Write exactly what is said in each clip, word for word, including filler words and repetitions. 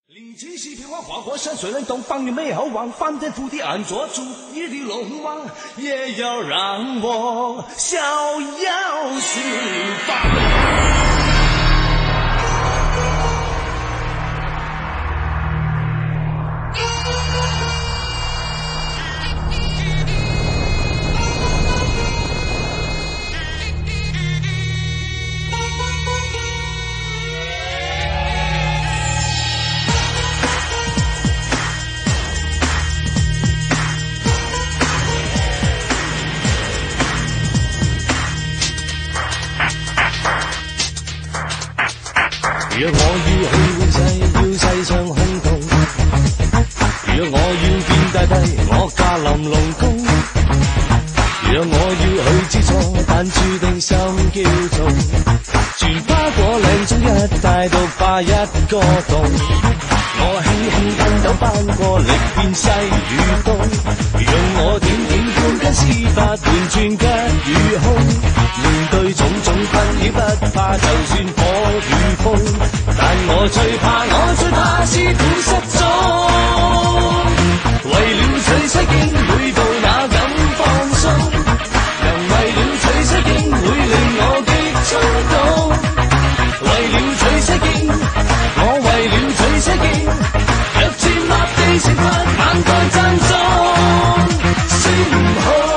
历经西平花，花果山虽然东方的美好望，翻天覆地安坐住你的龙王，也要让我逍遥四方。若我要去換世，要世上空洞；若我要見大地，我駕臨龍宮；若我要去知錯，但注定心叫重。全花果嶺中一帶獨霸一個洞，我輕輕筋斗翻過力遍西與東，用我點點半根絲髮換轉吉與凶。面對種種困擾不怕，就算火與風，但我最怕，我最怕師傅失蹤。為了取西經，每步哪敢放鬆？能為了取西經，會令我極衝動。為了取西經，我為了取西經，若戰立地成佛，萬代讚頌。孫悟空。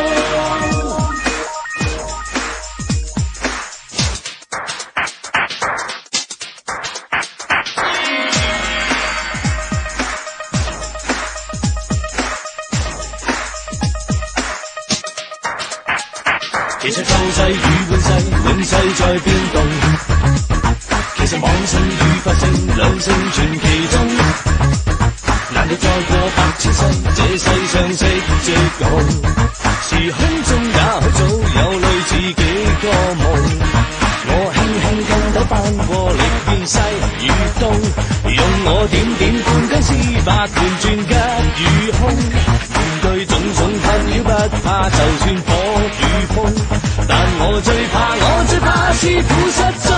其實救世與換世，永世在變動。其實往生與發生，兩性存其中。難道再過百千世，這世上識即共？時空中也許早有類似幾個夢。我輕輕筋斗翻過力遍西與東，用我點點半根絲髮換轉吉與凶。面對種種困擾不怕，就算火與風，但我最怕，我最怕師傅失蹤。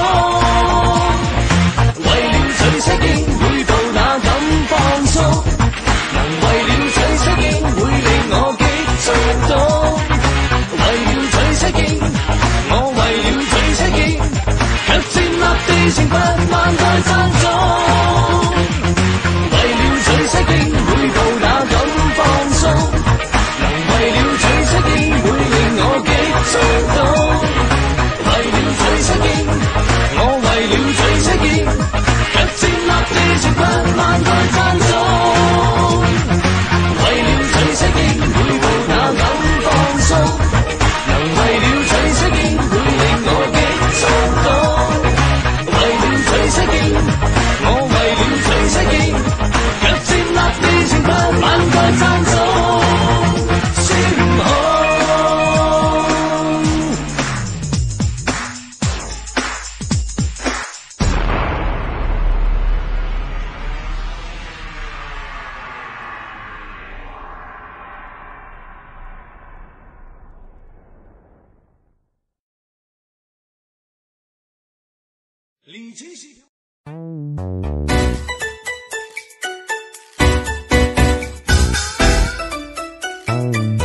為了取西經，每步哪敢放鬆？能為了取西經，會令我極衝動。為了取西經，我為了取西經，卻戰立地成佛，萬代讚頌。為了取西經，每步哪敢放鬆？能為了取西經，會令我極衝動。為了取西經，我為了取西經，卻戰立地成佛，萬代讚頌。為了取西經，每步哪敢放鬆？能為了取西經，會令我極衝動。為了取西經，我為了取西經，卻戰立地成佛，萬代讚頌。孫悟空。历经西平。